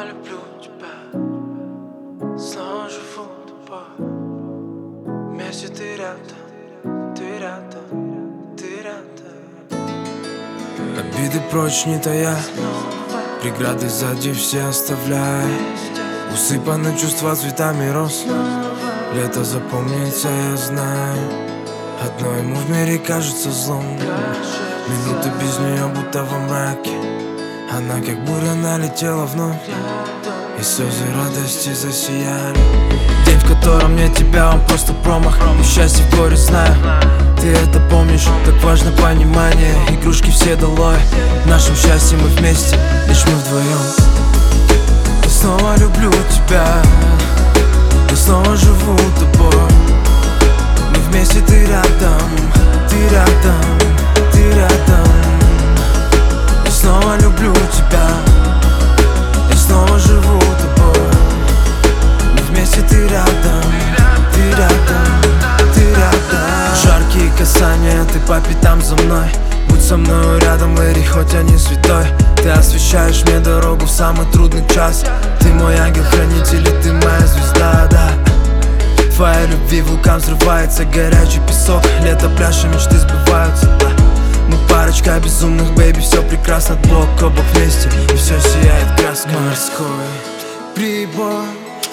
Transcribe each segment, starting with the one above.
люблю тебя, снова живу тобой. Вместе ты рядом, ты рядом, ты рядом. Обиды прочь не тая, преграды сзади все оставляй. Усыпаны чувства цветами роз, лето запомнится, я знаю. Одно ему в мире кажется злом, минуты без нее будто во мраке. Она как буря налетела вновь, и слезы радости засияли. День, в котором нет тебя, он просто промах. И счастье в горе знаю, ты это помнишь. Так важно понимание, игрушки все долой. В нашем счастье мы вместе, лишь мы вдвоем. Я снова люблю тебя, я снова живу тобой. Мы вместе, ты рядом, ты рядом, ты рядом. Я снова люблю тебя, я снова живу тобой. Мы вместе, ты рядом, ты рядом, ты рядом. Жаркие касания, ты по пятам за мной. Будь со мною рядом, Мэри, хоть я не святой. Ты освещаешь мне дорогу в самый трудный час. Ты мой ангел-хранитель, и ты моя звезда, да. Твоя любви вулкан взрывается, горячий песок. Лето, пляж и мечты сбываются, да. Мы парочка безумных, бэйби, все прекрасно. Бок о бок вместе, и все сияет краской. Морской прибой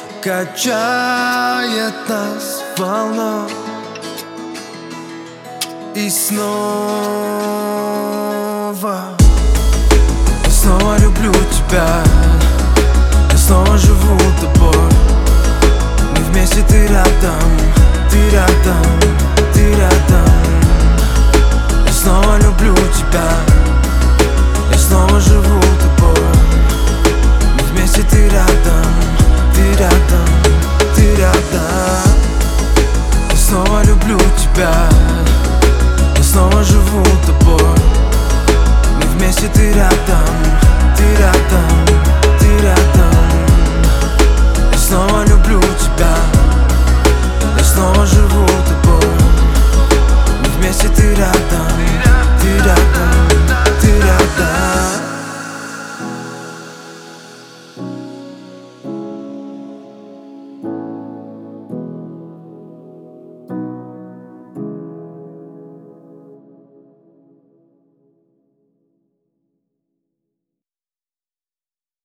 качает нас волной. И снова люблю тебя, я снова живу тобой. Мы вместе, ты рядом, ты рядом, ты рядом. Я снова люблю тебя, я снова живу тобой. Мы вместе, ты рядом, ты рядом, ты рядом. Я снова люблю тебя, я снова живу тобой. Мы вместе, ты рядом.